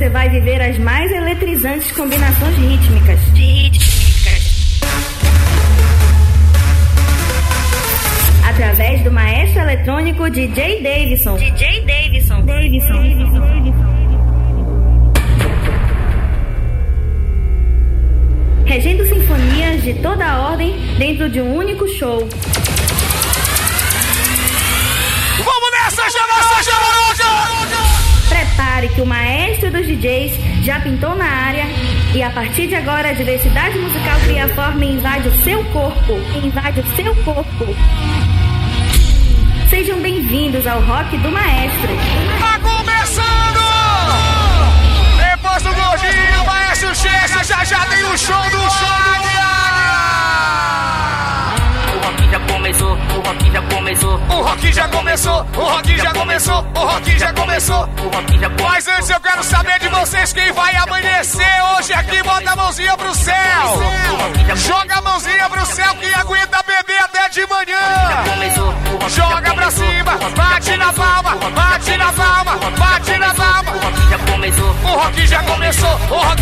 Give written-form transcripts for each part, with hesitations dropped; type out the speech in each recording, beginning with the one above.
você vai viver as mais eletrizantes combinações rítmicas. Através do maestro eletrônico DJ Davidson. Regendo sinfonias de toda a ordem dentro de um único show. Vamos nessa, chama! Prepare que o maestro dos DJs já pintou na área e a partir de agora a diversidade musical cria forma e invade o seu corpo. Sejam bem-vindos ao Rock do Maestro. Tá começando! Depois do gordinho, o maestro chega, já tem o show do Águia! O rock já começou. Mas antes eu quero saber de vocês quem vai amanhecer hoje aqui. Bota a mãozinha pro céu. Joga a mãozinha pro céu, quem aguenta beber até de manhã. Joga pra cima, bate na palma. O rock já começou.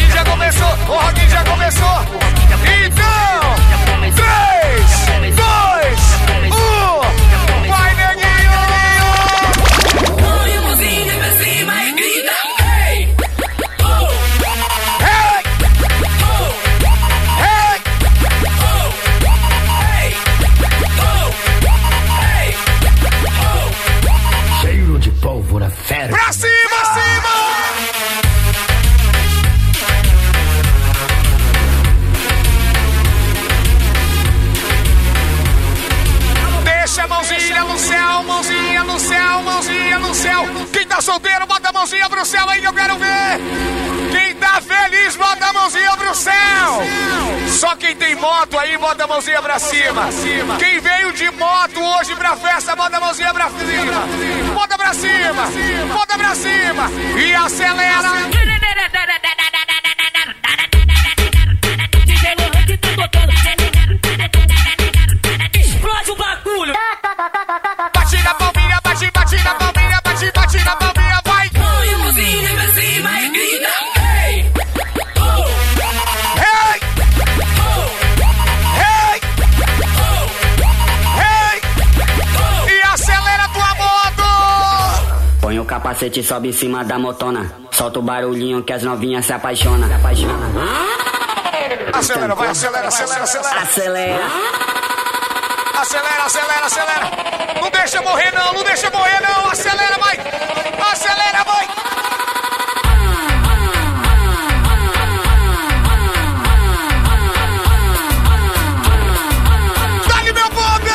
Então, 3, 2, 1, vai, neguinho! Põe a mãozinha pra cima e grita. Hey! Oh! Hey! Oh! Hey! Oh! Hey! Oh! Hey! Oh! Cheiro de pólvora fera. Pra cima! Deixa a mãozinha no céu. Quem tá solteiro, bota a mãozinha pro céu aí que eu quero ver. Quem tá feliz, bota a mãozinha pro céu. Só quem tem moto aí, bota a mãozinha pra cima. Quem veio de moto hoje pra festa, bota a mãozinha pra cima. Bota pra cima. E acelera. Explode o bagulho. Bate na palminha, vai. Põe a mãozinha pra cima e grita. Hey! Oh! Hey! Oh! Hey! Oh! Hey! E acelera tua moto. Põe o capacete, sobe em cima da motona. Solta o barulhinho que as novinhas se apaixonam. Acelera, vai, acelera. Acelera. Acelera. Não deixa morrer não. Acelera, vai. Dá-lhe meu boga.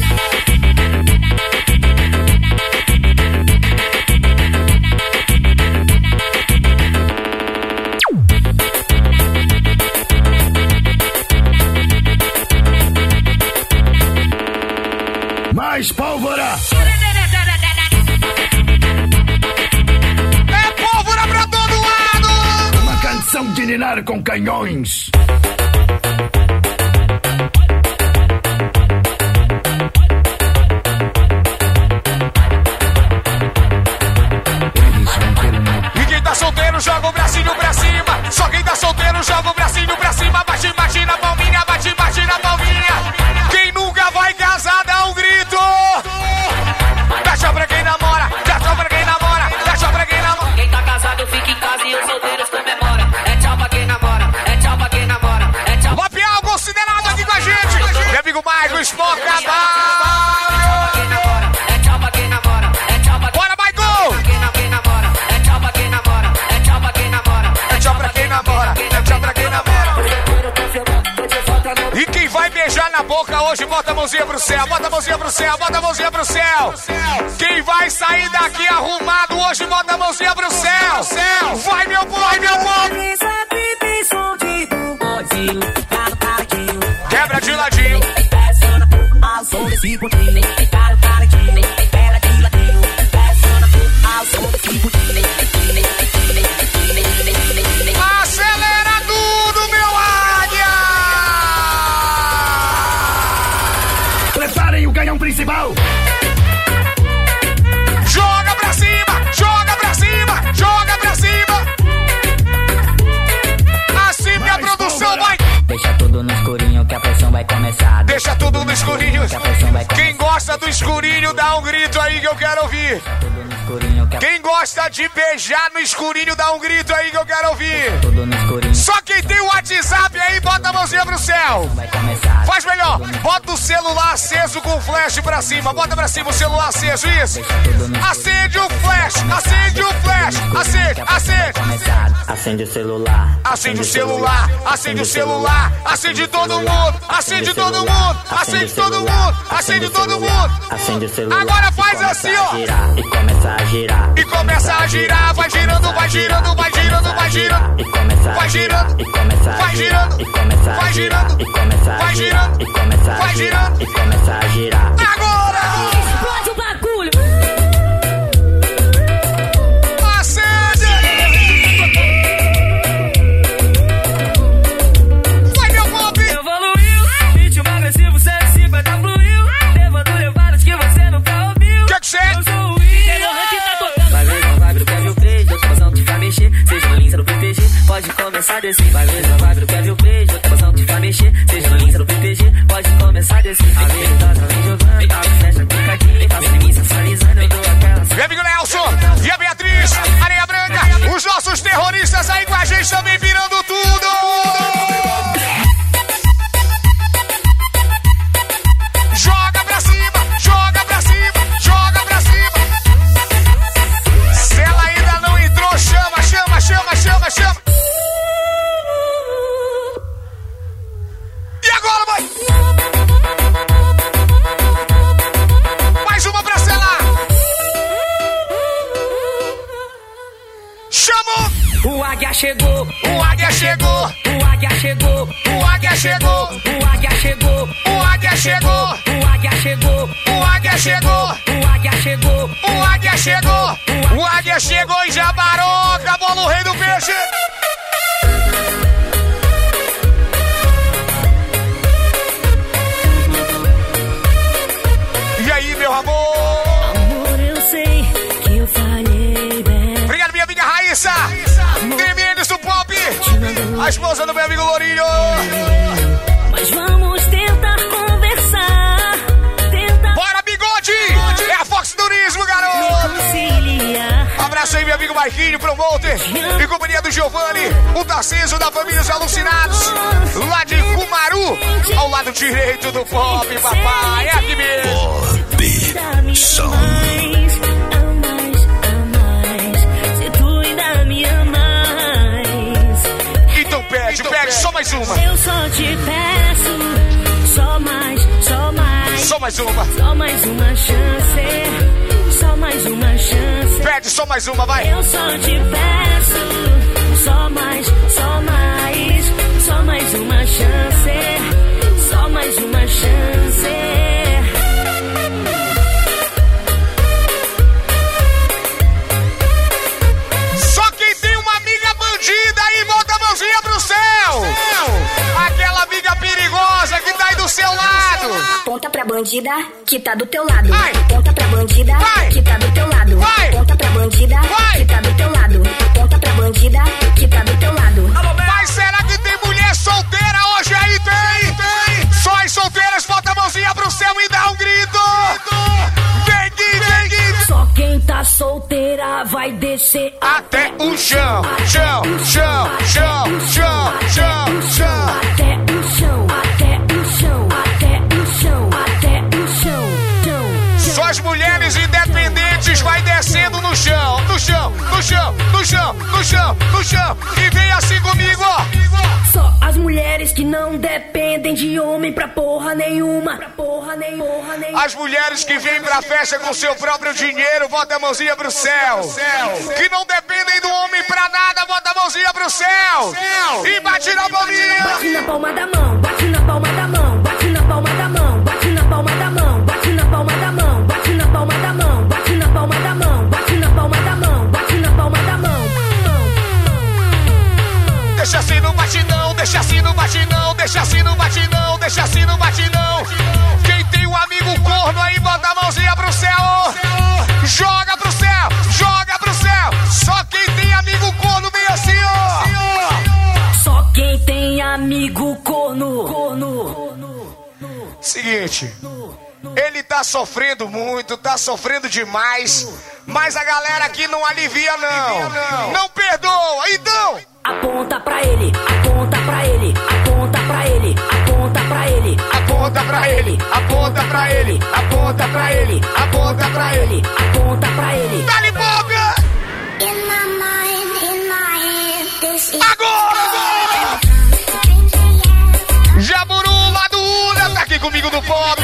Mais pólvora. É pólvora pra todo lado. Uma canção de ninar com canhões. E quem tá solteiro, joga o bracinho pra cima. Só quem tá solteiro, joga o bracinho pra cima. Bate na palminha, Quem nunca vai casar, dá um grito. Dá tchau pra quem namora. Quem tá casado fica em casa e os solteiros comemora. É tchau pra quem namora. É tchau. Lapial considerado aqui com a gente. Meu amigo Maicon, Espoca, É tchau pra quem namora. Bora, Maicon. É tchau pra quem namora. É tchau pra quem namora. E quem vai beijar na boca hoje, bota a mãozinha pro céu. Quem vai sair daqui arrumado hoje, bota a mãozinha pro céu. Vai, meu povo. Quebra de ladinho. Acelera tudo, meu águia. Preparem o canhão principal. Joga pra cima. gosta do escurinho, dá um grito aí que eu quero ouvir. Quem gosta de beijar no escurinho, dá um grito aí que eu quero ouvir. Só quem tem o WhatsApp aí, bota a mãozinha pro céu. Faz melhor, bota o celular aceso com o flash pra cima. Bota pra cima o celular aceso, isso. Acende o flash, acende o flash. Acende. Acende o celular. Acende o celular, acende o celular. Acende todo mundo, acende todo mundo. Acende todo mundo, acende todo mundo. Acende o celular. Agora faz assim, ó. E começa a girar. E começa a girar, vai girando, vai girando, vai girando, vai girando. E começa a vai girando, e começa a vai girando, e começa a vai girar. girando, E começa a vai girar. girando, E começa a vai girar. girando. E começa a girar. Agora! Explode o bagulho. Acende! Vai, meu pop! Evoluiu, ritmo agressivo, 150 fluiu. Levando levadas que você nunca ouviu. Que você é? Eu sou o Wii, Lohan que tá tocando. Vai ver, não vai ver o que é viu play, outra posição que vai mexer. Seja no Lins ou no PPG, pode começar a descer. Vai ver, não vai ver o que é viu play, outra posição que vai mexer. Seja no Lins ou no PPG, pode começar a descer. A veridosa vem jogando, tá fecha picadinho, tá sem mim sensualizando, eu dou aquela. Meu amigo Nelson e a Beatriz, Areia Branca, os nossos terroristas aí com a gente também virando tudo. Joga pra cima, joga pra cima, joga pra cima. Se ela ainda não entrou, chama, chama, chama, chama, chama. E agora, vai? Mais uma pra selar. Chamou! O águia chegou, O águia chegou! o águia chegou, O águia chegou! o águia chegou, O águia chegou! o águia chegou, O águia chegou! o águia chegou. O águia chegou! O águia chegou em Jabaroca, bola o rei do peixe! E aí, meu amor? Amor, eu sei que eu falhei bem. Obrigado, minha amiga Raíssa! DMNs do Pop! A esposa do meu amigo Lourinho! Mas vamos tentar conversar, tentar Bora, bigode! É a Fox Turismo, garoto! conciliar. Abraço aí, meu amigo Marquinho, promoter, em companhia do Giovanni, o Tarcísio da família Os Alucinados, lá de Cumaru, ao lado direito do Pop, papai, é aqui mesmo. Pop Som. Se tu ainda me amais. Então pede, só mais uma. Eu só te peço, só mais uma. Só mais uma chance, só mais uma chance. Pede só mais uma, vai. Eu só te peço, só mais uma chance, só mais uma chance. Só quem tem uma amiga bandida aí, bota a mãozinha pro céu. Aquela amiga perigosa que tá aí do seu lado. Aponta pra bandida que tá do teu lado. Vai. Aponta pra bandida Vai. que tá do teu lado. Vai. Aponta pra bandida Vai. que tá do teu lado. Aponta pra bandida que tá do teu lado. Mas será que tem mulher solteira hoje aí? Tem! Só as solteiras, bota a mãozinha pro céu e dá um grito! Vem aqui! Só quem tá solteira vai descer Até o chão! Chão! até o chão, até o chão, até o chão, até o chão. Só as mulheres independentes vai descendo no chão! E vem assim comigo, ó! Só as mulheres que não dependem de homem pra porra nenhuma. As mulheres que vêm pra festa com seu próprio dinheiro, bota a mãozinha pro céu. Que não dependem do homem pra nada, bota a mãozinha pro céu. E bate na palminha. Bate na palma da mão, bate na palma da mão, bate na palma da mão, bate na palma da mão, bate na palma da mão, bate na palma da mão, bate na palma da mão, bate na palma da mão, bate na palma da mão. Deixa assim no batidão, deixa assim no batidão, deixa assim no batidão, deixa assim no batidão. Quem tem um amigo corno aí, bota a mãozinha pro céu. Joga pro céu, joga pro céu. Só quem tem amigo corno vem assim, ó. Só quem tem amigo corno. Seguinte, seguinte, ele tá sofrendo muito, tá sofrendo demais, mas a galera aqui não alivia não, não perdoa, então... Aponta pra ele, aponta pra ele, aponta pra ele, aponta pra ele, aponta pra ele, aponta pra ele, aponta pra ele, aponta pra ele, aponta pra ele. Dá-lhe boca! Agora! Jaburu lá do Una, tá aqui comigo do Pop!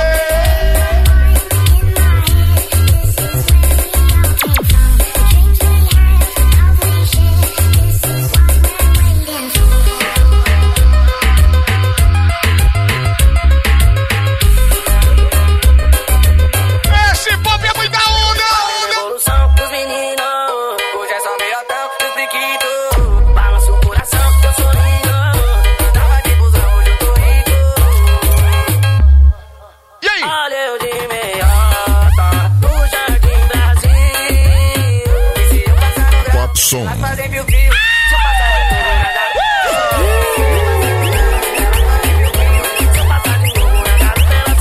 Esse Pop é muita onda! Evolução dos meninos, hoje é só meio hotel, eu friquito. Balança o coração, eu sorrindo. Tava de busão, hoje eu tô rico. E aí? Olha eu de meiota, no Jardim Brasil. E se eu passar no grau, Popson. vai fazer fio-fio. Se eu passar de novo, vai dar. Se eu passar de novo, vai dar pela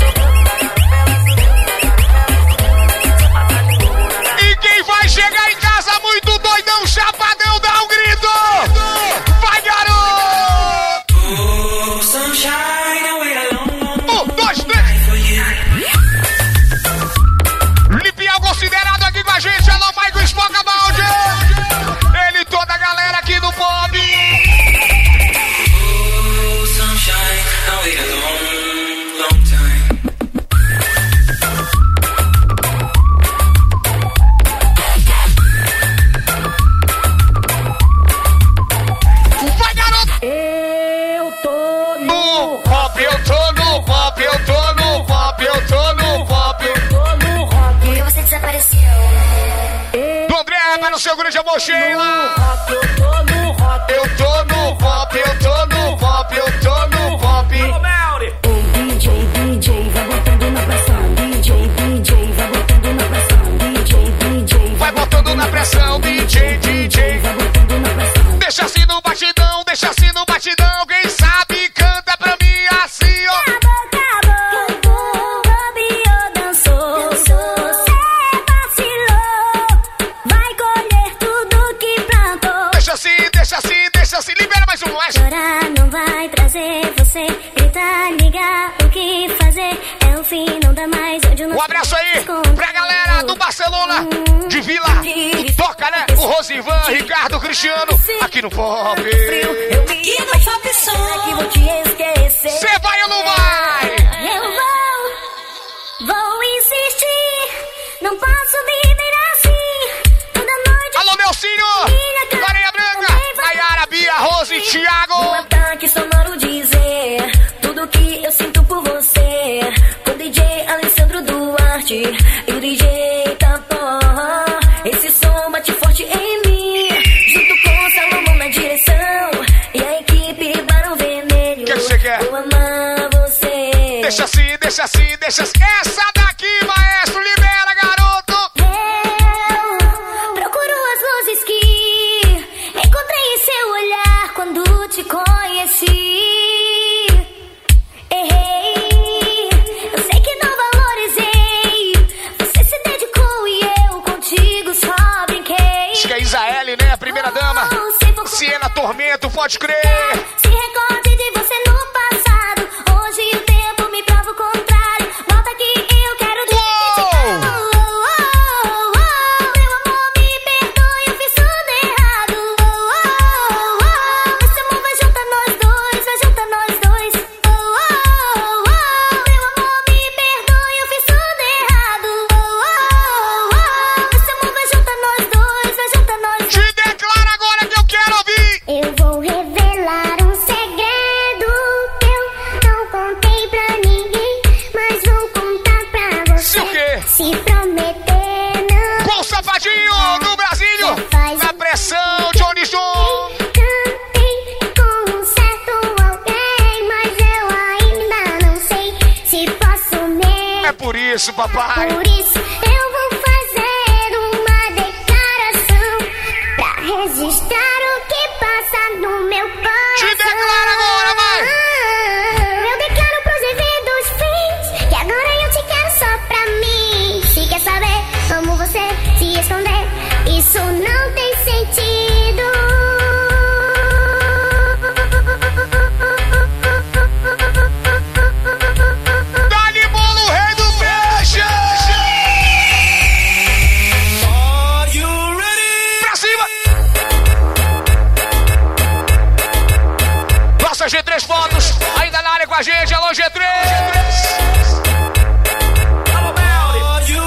E quem vai chegar em casa muito doidão, chapadão, dá um grito! Vai, garoto! 1, 2, 3! Lipial considerado aqui com a gente, alô, Michael Espoca Balde! Ele e toda a galera aqui do Pop! Vai, garoto! Eu tô No Pop, eu tô no Pop, eu tô no Pop, eu tô no Pop! no rock, Porque você desapareceu. Do André, para o seu grande amor, Sheila! rock, eu tô no rock. Eu tô no Pop, eu tô no Pop, eu tô no Pop! Ei, DJ, vai botando na pressão. DJ, vai botando na pressão. DJ, Vai botando na pressão, DJ. vai botando na pressão. Deixa assim no batidão, deixa assim no batidão. Quem sabe canta pra mim assim, ó. Acabou, bobeou, dançou. Você vacilou. Vai colher tudo que plantou. Deixa assim, libera mais um, mais. Chorar não vai trazer você. Gritar, ligar, o que fazer? É o fim, não dá mais onde o Um abraço aí pra galera do Barcelona, de Vila. Toca, né? O Rosivan, Ricardo, Cristiano, aqui no Pop. Eu aqui no Pop Som. Que vou te esquecer. Cê vai ou não vai? Eu vou insistir. Não posso viver assim. Toda noite. Alô, Nelsinho, Areia Branca, Nayara, Bia, Rose, Um Thiago. ataque sonoro dizer tudo que eu sinto por você. Com o DJ Alessandro Duarte e o DJ Tapó. Esse som bate forte em mim. Junto com Salomão na direção e a equipe Barão Vermelho. O que você quer? Vou amar você. Deixa assim. Essa daqui, maestro, libera, garoto. Eu procuro as luzes que encontrei em seu olhar quando te conheci. Errei, eu sei que não valorizei. Você se dedicou e eu contigo só brinquei. Acho que é Isaele, né? A primeira dama. Siena Tormento, pode crer. Se recorde de você no passado. Hoje o tempo me prova o contrário. Volta aqui, eu quero te criticar. Meu amor, me perdoe, eu fiz tudo errado. Esse amor vai juntar nós dois, vai juntar nós dois. Meu amor, me perdoe, eu fiz tudo errado. Esse amor vai juntar nós dois, vai juntar nós dois. Te declara agora que eu quero ouvir. Eu vou revelar um segredo que eu não contei pra ninguém, mas vou contar pra você. Se o quê? Se prometer não Com o Safadinho do Brasílio. Na pressão, Johnny John. cantei com um certo alguém, mas eu ainda não sei se posso mesmo. É por isso, papai. Por isso eu vou fazer uma declaração pra registrar o que passa no meu coração. Te declara agora, vai. Eu declaro pros eventos fins não tem sentido. Dá-lhe bolo, rei do peixe! Pra cima! Nossa G3 Fotos, ainda na área com a gente. Alô, G3! Alô, Melly!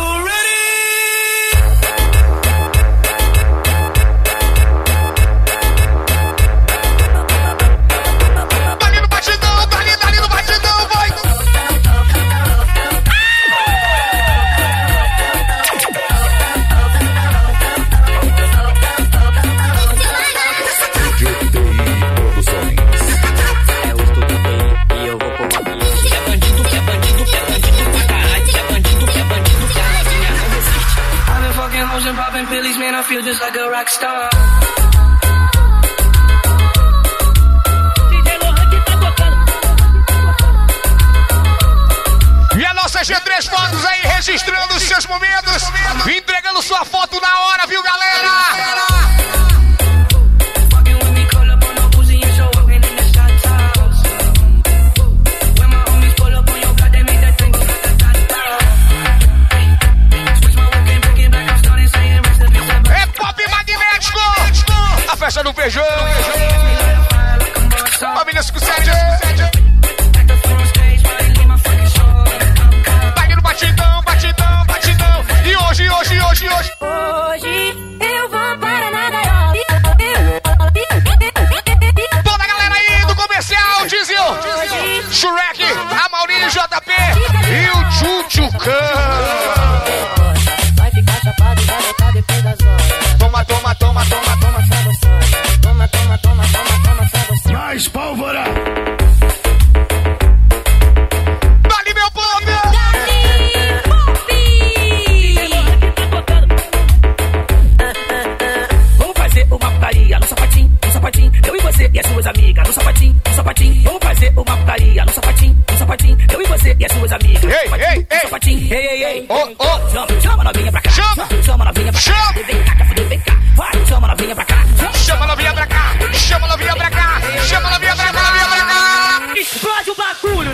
Dali no batidão, dali no batidão, vai! É o estudo TI e eu vou pôr uma pista. Que é bandido pra caralho. Que é bandido que a novinha não resiste. I've been fucking hoes and popping pillies, man, I feel just like a rock star. DJ Lohan que tá tocando. E a nossa G3 Fotos aí registrando os seus momentos, entregando sua foto na hora, viu, galera? Fucking with me, call up on no pussy and show up in the shot house. When my homies pull up on your car, they make that thing go ta-ta-ta-ta. Switch my walk and pick it back, I'm starting saying rest in peace. É Pop Magnético! A festa do Feijão! Família 57! Vai no batidão, batidão, batidão! E hoje? Hoje eu vou para nada. Toda a galera aí do comercial, Dizio! Shrek, a Maurício JP e o Tchutchucão! Vai ficar chapado e vai botar depois das horas. Toma, toma, toma, toma, toma! Toma, pra você. Mais pólvora! Dali, meu povo! Vamos fazer uma putaria no sapatinho. Eu e você e as suas amigas no sapatinho. Vamos fazer uma putaria no sapatinho. Eu e você e as suas amigas. Ei! Sapatinho. Ei. Oh! Chama novinha pra cá. Chama novinha pra cá. Chama! Vem cá, vem cá. Vai, chama novinha pra cá. Chama a novinha pra cá! Chama a novinha pra cá! Chama a novinha pra cá! Novinha pra cá! Explode o bagulho.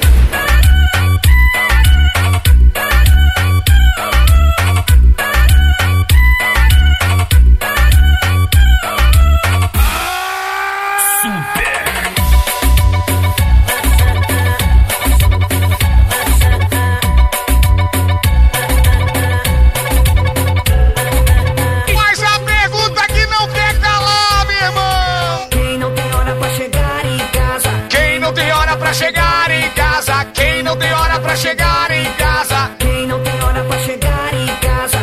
Mas a pergunta que não quer calar, meu irmão! Quem não tem hora pra chegar em casa? Quem não tem hora pra chegar em casa? Quem não tem hora pra chegar em casa? Quem não tem hora pra chegar em casa?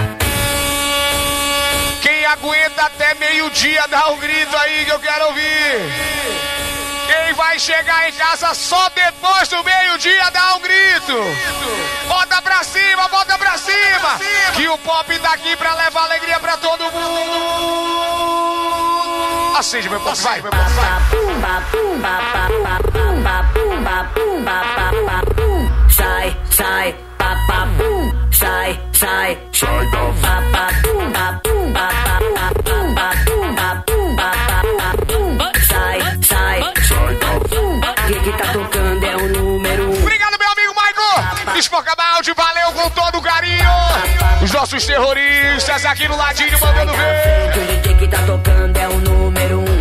Quem aguenta até meio-dia, dá um grito aí que eu quero ouvir. Quem vai chegar em casa só depois do meio-dia, dá um grito. Bota pra cima, bota pra cima. Que o pop tá aqui pra levar alegria pra todo mundo. Acende, meu pop, vai, meu pop, vai. Sai, papapum, sai, sai da que tá tocando é o número 1. Obrigado, meu amigo Michael. Espocabalde, valeu com todo o carinho. Os nossos terroristas aqui no ladinho mandando ver. O DJ que tá tocando é o número 1.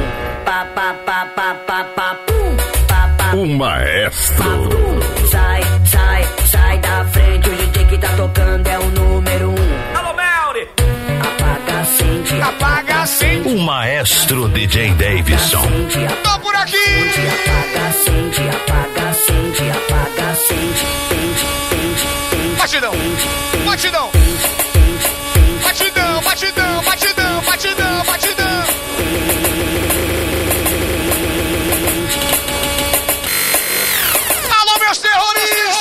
O maestro. Sai da frente. O DJ que tá tocando é o número 1. Alô, Melry. Apaga, acende. O maestro DJ Davidson. Tô por aqui. Apaga, acende, Batidão. Batidão. Batidão, batidão, batidão, batidão, batidão. Alô, meus terroristas!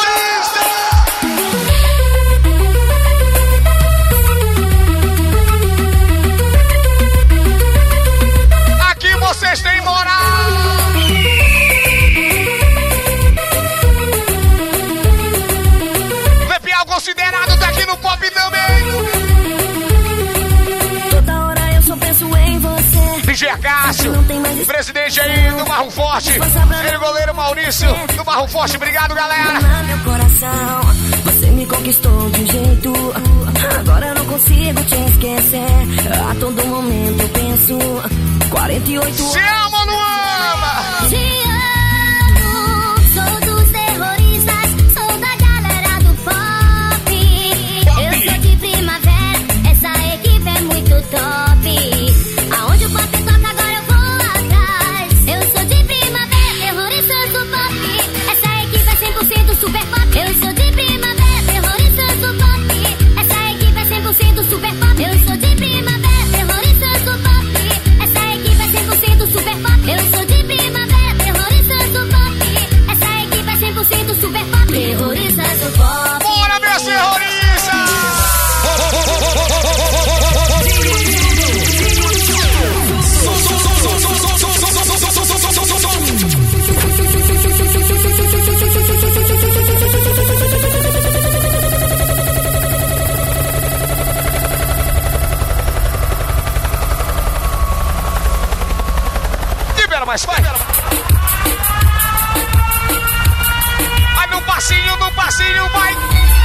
Aqui vocês têm moral! Considerado daqui no Pop Gercácio, presidente aí do Barro Forte. Ele, goleiro Maurício do Barro Forte. Obrigado, galera. Meu coração, você me conquistou de um jeito. Agora eu não consigo te esquecer. A todo momento eu penso. 48 Se ama ou não ama? Te amo, sou dos terroristas, sou da galera do pop. Eu sou de Primavera, essa equipe é muito top. Aonde o pop toca, agora eu vou atrás. Eu sou de Primavera, terroristas do pop. Essa equipe é 100% super pop. Eu sou de Primavera, terroristas do pop. Essa equipe é 100% super pop. Eu sou de Primavera, terroristas do pop. Essa equipe é 100% super pop. Eu sou de Primavera, terroristas do pop. Essa equipe é 100% super pop. Terroristas do pop. Bora, meus terroristas! Libera mais, vai! Vai no passinho, vai!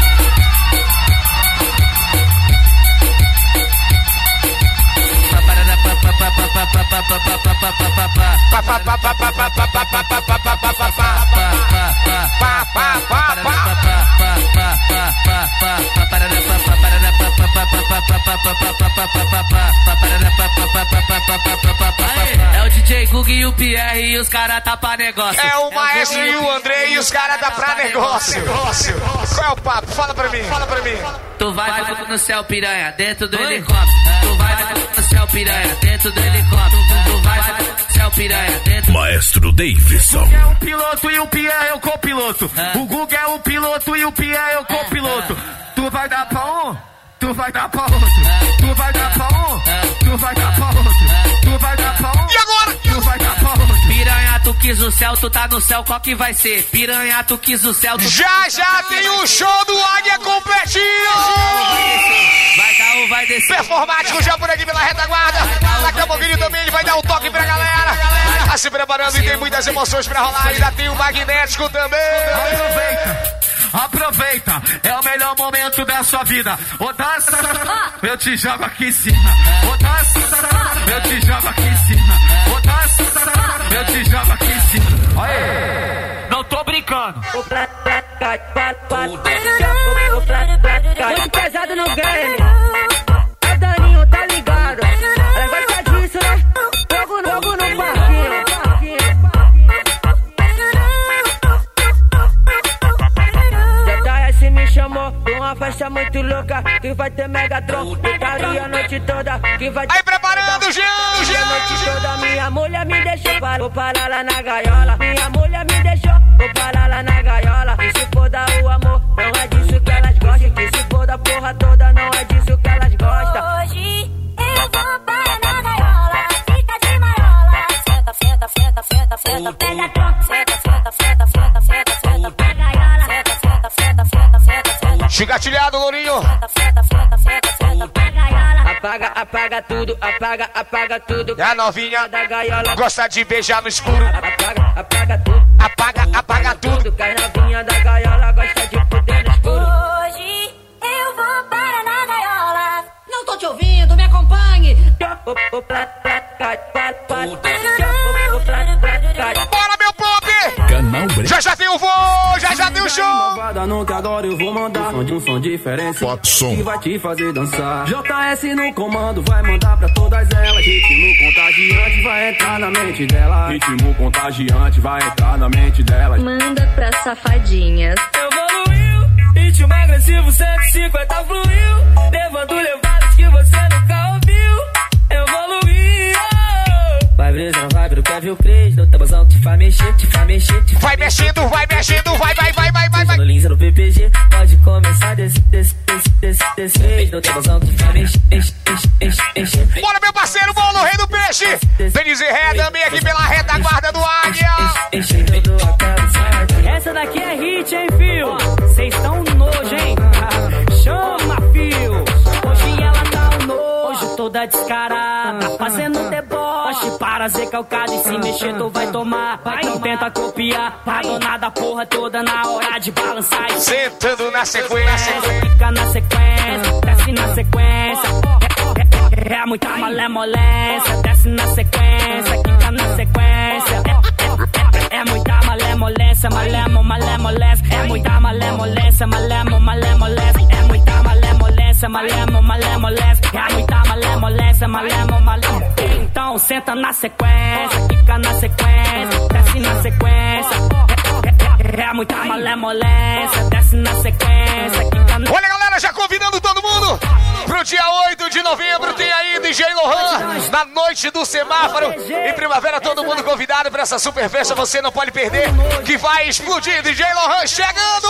É o DJ Gug e o Pierre e os caras tá pra negócio. É o Maestro e o André e os caras tá pra negócio. Qual é o papo? Fala pra mim. Tu vai no céu, piranha, dentro do helicóptero. Tu vai no céu, piranha, dentro do helicóptero. Tu vai no céu, piranha, dentro. Maestro Davidson. O Gug é o piloto e o Pierre é o copiloto. O Gug é o piloto e o Pierre é o copiloto. Tu vai dar pra um, tu vai dar pra outro. Tu vai dar pra um, tu vai dar pra outro. Tu vai dar pra um, E agora? tu vai dar pra outro. Piranha, tu quis o céu, tu tá no céu, qual que vai ser? Piranha, tu quis o céu, tu Já tem o show do Águia completinho! vai dar ou vai descer? Performático já por aqui pela retaguarda. Daqui a pouquinho também ele vai dar um toque pra galera. Tá se preparando e tem muitas emoções pra rolar. Ainda tem o magnético também. Aproveita, é o melhor momento da sua vida. Ô dança, eu te jogo aqui em cima. Ô dança, eu te jogo aqui em cima. Ô dança, eu te jogo aqui em cima. Aê, não tô brincando. Muito pesado no game. É Daninho, tá ligado? Ela gosta disso, né? Fogo no parquinho. JS me chamou pra uma festa muito louca que vai ter Megatron. Putaria a noite toda que vai ter. Aí preparando, Jean! A noite toda minha mulher me deixou. Vou parar lá na gaiola. Minha mulher me deixou. Vou parar lá na gaiola. E se for dar o amor, não é disso que elas gostam. Que se for da porra toda, não é disso que elas gostam. Hoje eu vou parar na gaiola. Fica de marola. Senta, senta, senta, senta, senta. Pega tronco. Senta, senta, senta, senta, senta, senta. Pega gaiola. Senta, senta, senta, senta, senta, senta. Chigatilhado, Lourinho. Senta, senta, senta, senta, senta. Pega gaiola. Apaga tudo, apaga tudo. E a novinha Da gaiola. gosta de beijar no escuro. Apaga tudo. Apaga tudo. Que a novinha da gaiola gosta de poder no escuro. Hoje eu vou parar na gaiola. Não tô te ouvindo, me acompanhe. Bora, meu pop! Canal Break. Já tem o voo, já tem o show. Não, que agora eu vou mandar um som diferente Pop som. que vai te fazer dançar. JS no comando, vai mandar pra todas elas. Ritmo contagiante vai entrar na mente dela. Ritmo contagiante vai entrar na mente dela. Manda pra safadinhas. Evoluiu, ritmo agressivo 150 fluiu, levando levadas que você nunca ouviu. Evoluiu. Vai brisa, não vai, quer ver o Cris, no tabuzão te faz mexer, te faz mexer, te Vai mexendo, vai. no Lins, no PPG, pode começar desse vez, no tabuzão te faz mexer. Bora, meu parceiro, bolo, rei do peixe. Denise Ré também aqui pela retaguarda do Águia. Essa daqui é hit, hein, fio? Cês tão nojo, hein? Chama, fio. Hoje ela tá um nojo, toda descarada, fazendo deboche. Oxe, para ser calcado e se mexer tu vai tomar. Então tenta copiar, pra donar da porra toda na hora de balançar. Sentando na sequência. Fica na sequência, desce na sequência. É muita malemolência, desce na sequência, fica na sequência. É muita malemolência, malemolência. É muita malemolência, malemolência. É muita malemolência, malemolência. É muita malemolência, malemolência. Então senta na sequência, fica na sequência, desce na sequência. É muita malemolência, desce na sequência, fica na... Olha, galera, já convidando todo mundo pro dia 8 de novembro. Tem aí DJ Lohan na noite do semáforo. Em primavera, todo mundo convidado pra essa super festa. Você não pode perder, que vai explodir. DJ Lohan chegando.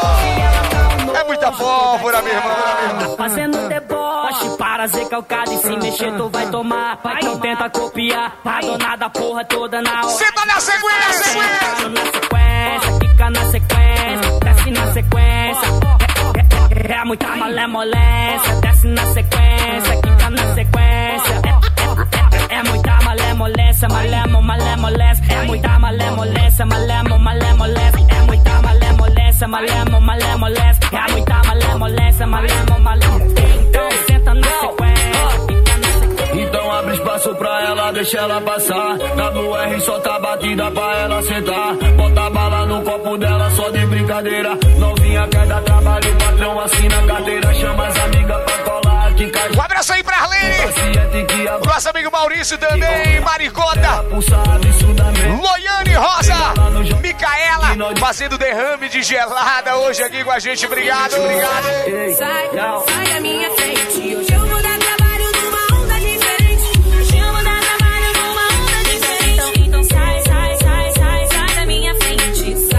É muita pólvora, meu irmão. Fazendo deboche, para ser calcado e se mexer tu vai tomar. Então tenta copiar, pra donar da porra toda na hora. Senta na sequência. Na sequência, fica na sequência, desce na sequência. É muita malemolência, desce na sequência, fica na sequência. É muita malemolência, malemolência. É muita malemolência, malemolência. É muita malemolência, malemolência. É muita malemolência, malemolência. Então senta na sequência. Então abre espaço pra ela, deixa ela passar. WR solta a batida pra ela sentar. Bota bala no copo dela só de brincadeira. Novinha quer dar trabalho, o patrão assina a carteira. Chama as amigas pra colar aqui em Um abraço aí pra Arlene. Nosso amigo Maurício também, Maricota, Loiane Rosa, Micaela, fazendo derrame de gelada hoje aqui com a gente. Obrigado. Sai da minha frente. Hoje eu vou dar trabalho numa onda diferente. Hoje eu vou dar trabalho numa onda diferente. Então sai da minha frente.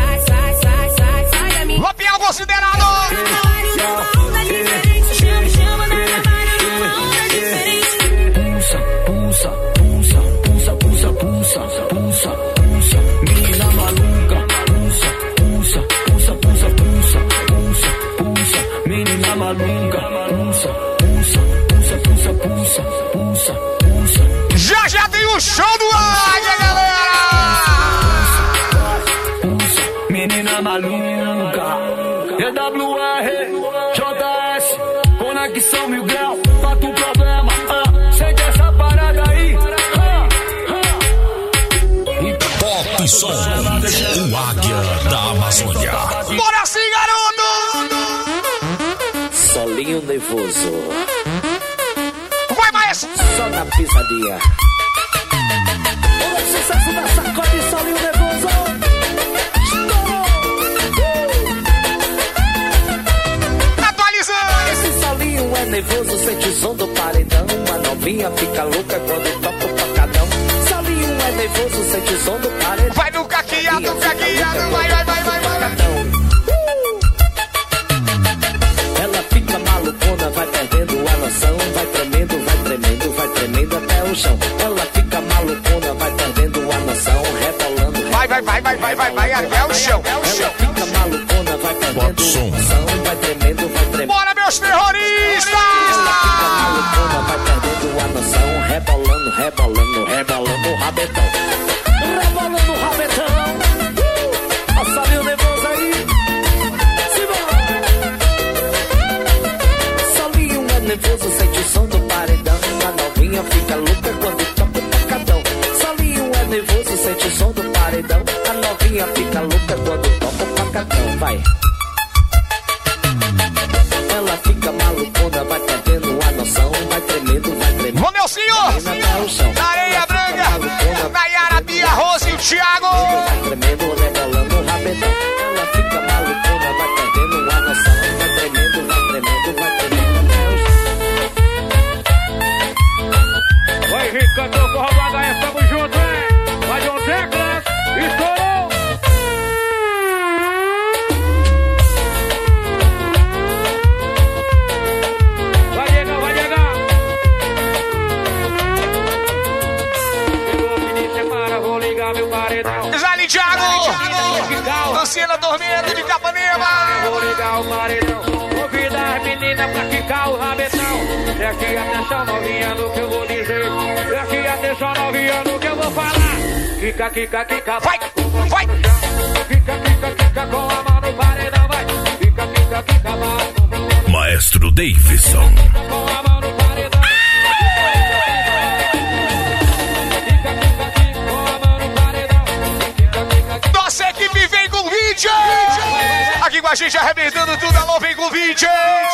Sai da minha... Lopião considerado. Trabalho numa onda diferente. Eu vou dar trabalho numa onda diferente. Pulsa, menina maluca. Pulsa, menina maluca. Pulsa. Já tem o show do Águia, galera. Pulsa, menina maluca. EWR, JS, conexão 1000 graus. Bota um problema, sente essa parada aí. Pop Som, o Águia da Amazônia. Bora sim, garoto. Solinho nervoso, Vai, maestro. só na pisadinha. Olha o sucesso da sacode, Solinho nervoso. Atualizando. Esse solinho é nervoso, sente o som do paredão. A novinha fica louca quando toca o tocadão. Solinho é nervoso, sente o som do paredão. Vai no caqueado, vai. Ela fica malucona, vai perdendo a noção. Vai tremendo até o chão. Ela fica malucona, vai perdendo a noção. Rebolando, Vai, até o chão. ela fica malucona, vai perdendo a noção. Vai tremendo. Bora, meus terroristas. Ela fica malucona, vai perdendo a noção. Rebolando o rabetão. Rebolando o rabetão. Solinho nervoso aí. Solinho é nervoso, sente o som do paredão. A novinha fica louca quando toca o tocadão. Solinho é nervoso, sente o som do paredão. A novinha fica louca quando toca o tocadão. Vai. Ela fica malucona, vai perdendo a noção. Vai tremendo. Ô, meu senhor. Na Areia Branca, Nayara, Bia, Rose e o Thiago. Vai tremendo, rebolando o rabetão. Ela fica malucona, vai perdendo a noção. Vai tremendo. Vai, Henrique, cantor, corra do HS, tamo junto, hein? Vai, John Teclas, estourou! Vai chegar! Chegou o Vinícius Mara, vou ligar meu paredão. Jali Thiago. Luciana Dormendo de Capanema. Vou ligar o paredão. Convida as meninas pra ficar o rabetão. Preste atenção, novinha, no que eu vou dizer. Preste atenção. Presta novinha no que eu vou falar. Quica, quica, quica, vai, vai. Quica, quica, quica com a mão no paredão, vai. Quica, quica, quica, vai. Maestro Davidson. Com a mão no paredão. Quica, quica, quica com a mão no paredão. Quica, quica, quica. Nossa equipe vem com vídeo. Aqui com a gente arrebentando tudo. Alô, vem com vídeo.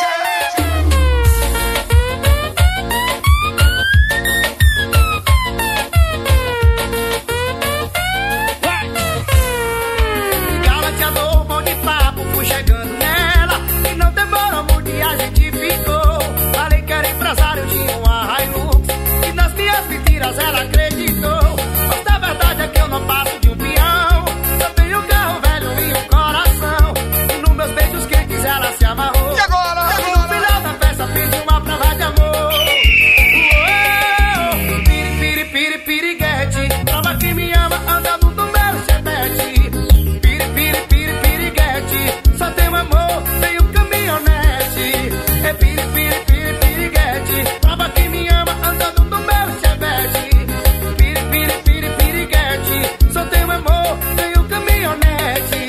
Fui chegando nela e não demorou muito e a gente ficou. Falei que era empresário de uma Hilux e nas minhas mentiras ela acreditou. Mas a verdade é que eu não passo de um peão. Eu tenho um carro velho e um coração. E nos meus beijos quentes ela se amarrou. E agora? E no final da festa pedi uma prova de amor. Piri, piri, piri, piriguete. Prova que me ama andando no meu chevette. Piri, piri, piri, piriguete. Só tem um amor, tem um caminhonete. É piri, piri, piri, piriguete. Prova que me ama andando no meu chevette. Piri, piri, piri, piriguete. Só tem um amor, tem um caminhonete.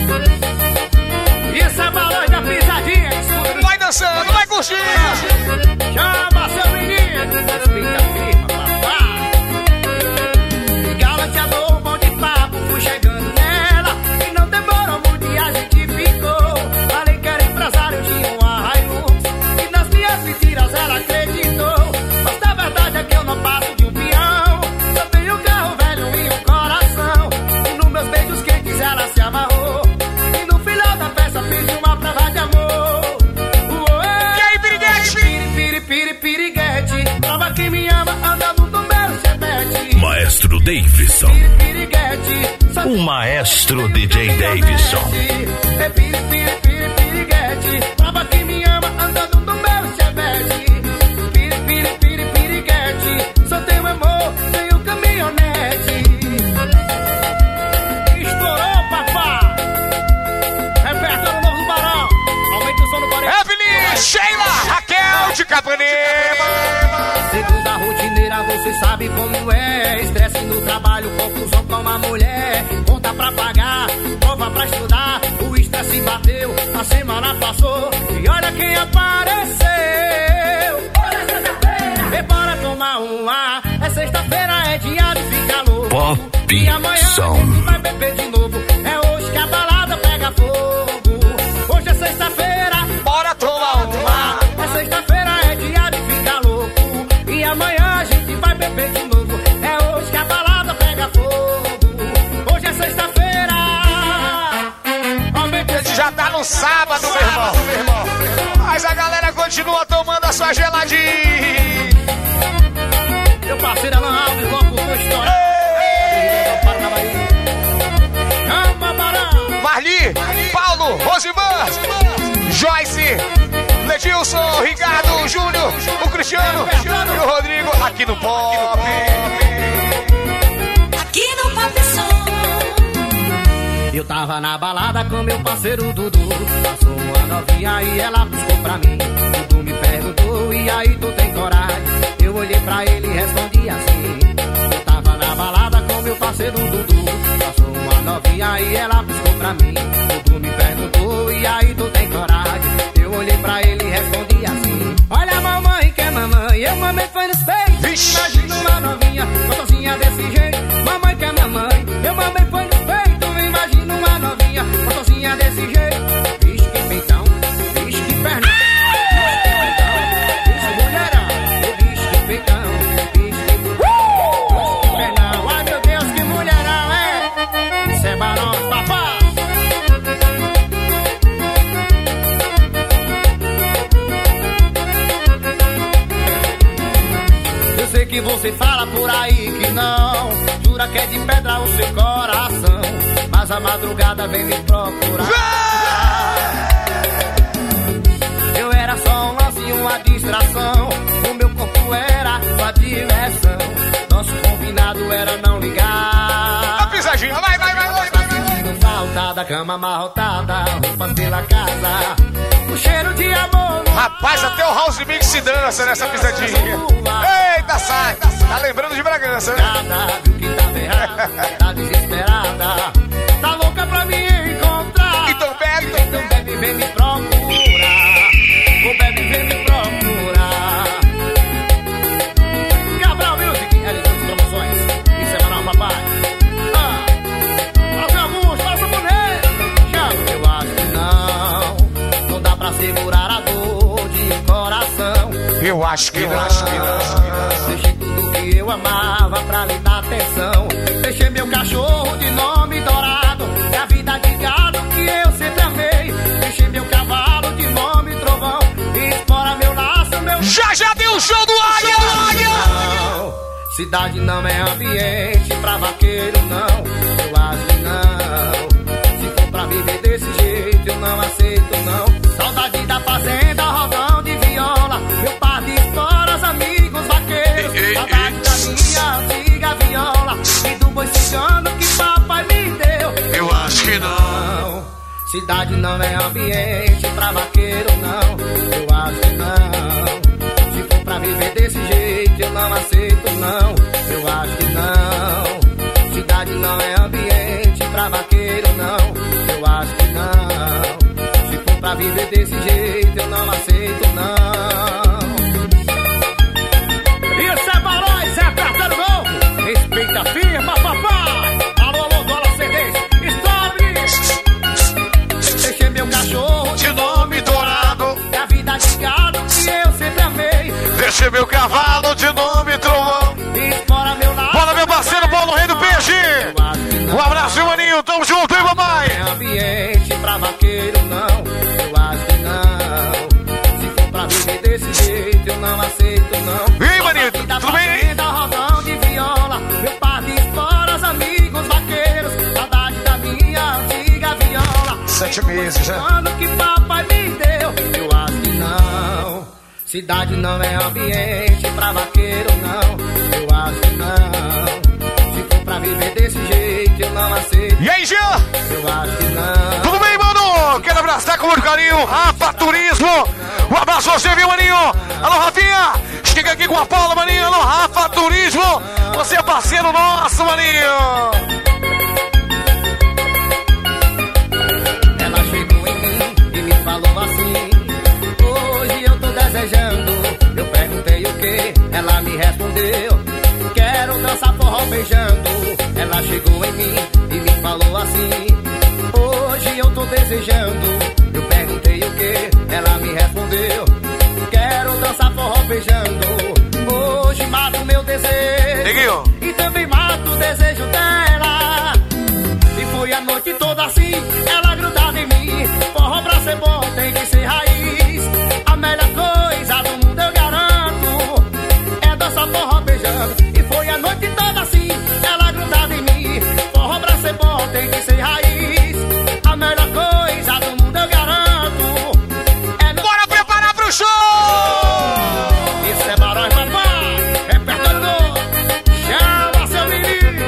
E essa balão da pisadinha. Vai dançando, vai curtindo. Chama seu menino. Fica firme, papai. Galateador, bom de papo. Fui chegando nela e não demorou muito e a gente ficou. Falei que era empresário de uma Hilux e nas minhas mentiras ela acreditou. Mas a verdade é que eu não passo de um peão. Só tenho um carro velho e um coração. E nos meus beijos quentes ela se amarrou. E no final da festa pedi uma prova de amor. E aí, piriguete? Piri, piri, piri, piriguete. Prova que me ama andando no meu chevette. Maestro Davidson. Piri, piriguete. O maestro DJ Davidson. É piri, piri, piri, piriguete. Prova que me ama andando no meu chevette. Piri, piri, piri, piriguete. Só tenho amor, tenho caminhonete. Estourou, papá. Repertório novo do Barão. Aumenta o som no Barão. Evelyn, Sheila, Raquel de Capanema. Segunda rotineira, você sabe como é. Estresse no trabalho, confusão com a mulher. Conta pra pagar, prova pra estudar. O estresse bateu, a semana passou. E olha quem apareceu. Hoje é sexta-feira, bora tomar um ar. É sexta-feira, é dia de ficar louco. Pop E amanhã a som. gente vai beber de novo. É hoje que a balada pega fogo. Hoje é sexta-feira, Bora tomar um ar. é sexta-feira, é dia de ficar louco. E amanhã a gente vai beber de novo. É hoje que a balada pega fogo. Hoje é sexta-feira. Aumenta esse Já tá no sábado, meu irmão. Mas a galera continua tomando a sua geladinha. Meu parceiro Alan Alves, logo com história. Calma, Barão. Marli, Paulo, Rosimar, Joyce, Ledilson, Ricardo, Júnior, o Cristiano e o Rodrigo aqui no Pop. Aqui no Pop Som. Eu tava na balada com meu parceiro Dudu. Passou uma novinha e ela piscou pra mim. Dudu me perguntou, e aí tu tem coragem? Eu olhei pra ele e respondi assim. Eu tava na balada com meu parceiro Dudu. Passou uma novinha e ela piscou pra mim. Dudu me perguntou, e aí tu tem coragem? Eu olhei pra ele e respondi assim. Olha a mamãe que é mamãe, eu mamei foi nos peitos. Imagina uma novinha, gostosinha desse jeito. Mamãe que é mamãe, eu mamei foi nos peitos. Imagina uma novinha, gostosinha desse jeito. Vixe que peitão, vixe que pernão. Vixe que mulherão, vixe que peitão. Vixe que pernão. Ai meu Deus, que mulherão, é. Isso é Barão, papá. Eu sei que você fala por aí que não. Jura que é de pedra o seu coração. Mas a madrugada vem me procurar. Eu era só um lance, uma distração. O meu corpo era sua diversão. Nosso combinado era não ligar. A pisadinha, vai. Tá sentindo falta da cama amarrotada, roupa pela casa. o cheiro de amor. Rapaz, até o House Mix se dança nessa pisadinha. Eita, sai! Tá lembrando de Bragança, né? Nada viu que tava errada, tá desesperada, tá louca pra me encontrar. Então bebe, vem me procurar. O bebe vem me procurar. Cabral Music, L2 Promoções, em semanal, papai. Passa alguns, passa por ele. Eu acho que não dá pra segurar a dor de coração. Eu acho que não. Deixei tudo que eu amava pra lhe dar atenção. Deixei meu cachorro de nome dourado, e a vida de gado que eu sempre amei. Deixei meu cavalo de nome trovão, e fora meu laço, meu... Já deu o show do Águia! Cidade não é ambiente pra vaqueiro, não. Eu acho que não. Se for pra viver desse jeito, eu não aceito, não. Saudade da fazenda, rodão de viola, meu par de esporas, amigos vaqueiros. Saudade da minha antiga viola e do boi cigano que papai me deu. Eu acho que não. Cidade não é ambiente pra vaqueiro, não. Eu acho que não. Se for pra viver desse jeito, eu não aceito, não. Eu acho que não. Cidade não é ambiente pra vaqueiro, não. Eu acho que não. Se for pra viver desse jeito, eu não aceito, não. Isso é Barões, é Apertando Novo. Respeita a firma, papai. Alô, dólar CDs, estoure. Deixei meu cachorro de nome dourado, e a vida de gado que eu sempre amei. Deixei meu cavalo de nome trovão, e fora meu lado. Bora, meu parceiro Paulo Rei do Peixe. Um abraço, maninho, tamo junto, hein, papai? Não é ambiente pra vaqueiro, não. Eu acho que não. Se for pra viver desse jeito, eu não aceito, não. E aí, maninho, tudo bem? Rodão de viola, meu par de esporas, amigos vaqueiros. Saudade da minha antiga viola. 7 meses, né? Ano que papai me deu. Eu acho que não. Cidade não é ambiente pra vaqueiro, não. Eu acho que não. Se for pra viver desse jeito, eu não aceito. E aí, Jean? Eu acho que não. Tudo bem, mano? Quero abraçar com muito carinho Rafa Turismo. Um abraço a você, viu, maninho? Alô, Rafinha. Chega aqui com a Paula, maninho. Alô, Rafa Turismo. Você é parceiro nosso, maninho. Ela chegou em mim e me falou assim: hoje eu tô desejando. Eu perguntei o que, ela me respondeu: quero dançar forró beijando. Ela chegou em mim e me falou assim: hoje eu tô desejando. Eu perguntei o que, ela me respondeu: quero dançar forró beijando. Hoje mato meu desejo e também mato o desejo dela. E foi a noite toda assim, ela grudada em mim. Forró pra ser bom tem que ser raiz. A melhor coisa do mundo eu garanto é dançar forró beijando. E foi a noite toda assim, ela grudada em mim. Forró pra ser bom tem que ser raiz. A melhor coisa do mundo eu garanto é... Bora preparar pro show! Isso é Barões, papai. É Apertando. Chama seu menino.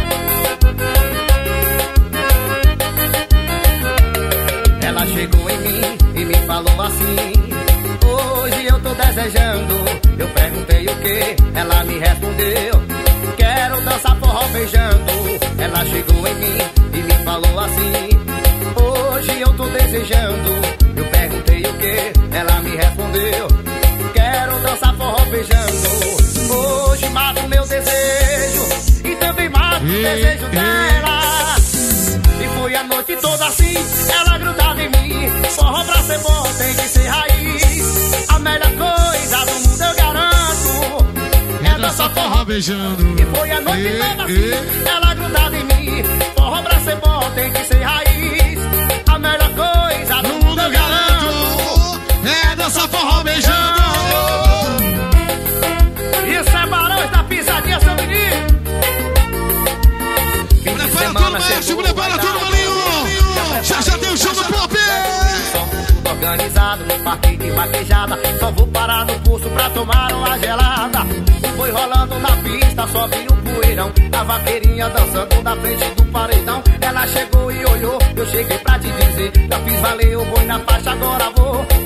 Ela chegou em mim e me falou assim: hoje eu tô desejando. Eu perguntei o que, ela me respondeu: quero dançar forró beijando. Ela chegou em mim e me falou assim: hoje eu tô desejando. Eu perguntei o que, ela me respondeu: quero dançar forró beijando. Hoje mato meu desejo e também mato o desejo dela. E foi a noite toda assim, ela grudada em mim. Forró pra ser bom tem que ser raiz. A melhor coisa do mundo eu garanto é dançar forró beijando. E foi a noite toda assim, ela grudada em mim. Forró pra ser bom tem que ser raiz. A melhor coisa do mundo eu garanto é dançar forró beijando. Isso é Barões da Pisadinha, seu menino. Prepara tudo, maninho. Já tem o show do Pop. Tudo organizado no parque de vaquejada. Só vou parar no pulso pra tomar uma gelada. Foi rolando na pista, só vi o poeirão. A vaqueirinha dançando na frente do paredão. Ela chegou e olhou, eu cheguei pra te dizer: já fiz valer o boi na faixa, agora vou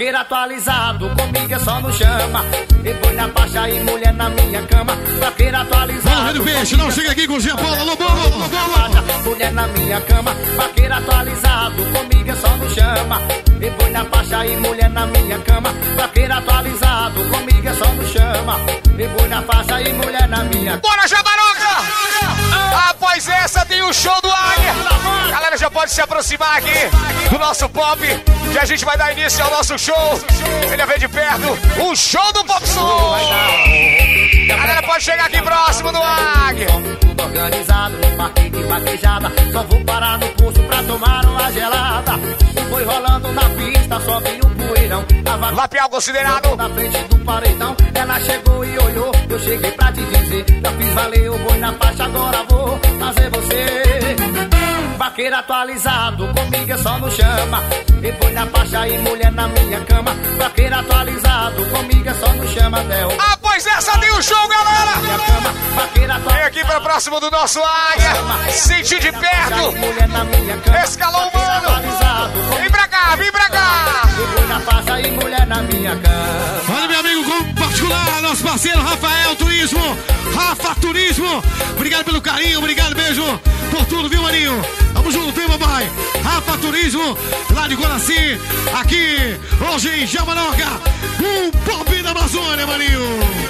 Vaqueiro atualizado, comigo é só no chama. Depois na faixa e mulher na minha cama. Vaqueiro atualizado. Fala, Rei do Peixe, não chega aqui com o Gia Paula, Lobão. Mulher na minha cama. Vaqueiro atualizado, comigo é só no chama. Depois na faixa e mulher na minha cama. Vaqueiro atualizado, comigo é só no chama. Depois na faixa e mulher na minha. Bora, Jabaroca! Após essa tem o show do Águia. Galera já pode se aproximar aqui do nosso pop, que a gente vai dar início ao nosso show. Ele vem de perto, o show do Pop Som. Galera pode chegar aqui próximo do Águia. Tudo organizado, no parque de vaquejada. Só vou parar no posto pra tomar uma gelada. Foi rolando na pista, só vi um poeirão. Lapial considerado. Na frente do paredão, ela chegou e olhou. Eu cheguei pra te dizer, já fiz valer o boi na faixa, agora vou fazer você. Vaqueiro atualizado, comigo é só no chama. Depois na faixa e mulher na minha cama. Vaqueiro atualizado, comigo é só no chama, Del. Após essa tem o show, galera. Vem aqui pra próximo do nosso Águia. Sentir de perto. Escalão humano. Vem pra cá, vem pra cá. Depois na faixa e mulher na minha cama. Olha, meu amigo com particular, nosso parceiro Rafael Turismo. Rafa Turismo. Obrigado pelo carinho, obrigado, beijo por tudo, viu, Maninho? Tamo junto, hein, papai? Rafa Turismo, lá de Guaraci, aqui, hoje em Jabaroca, um pop da Amazônia, Maninho.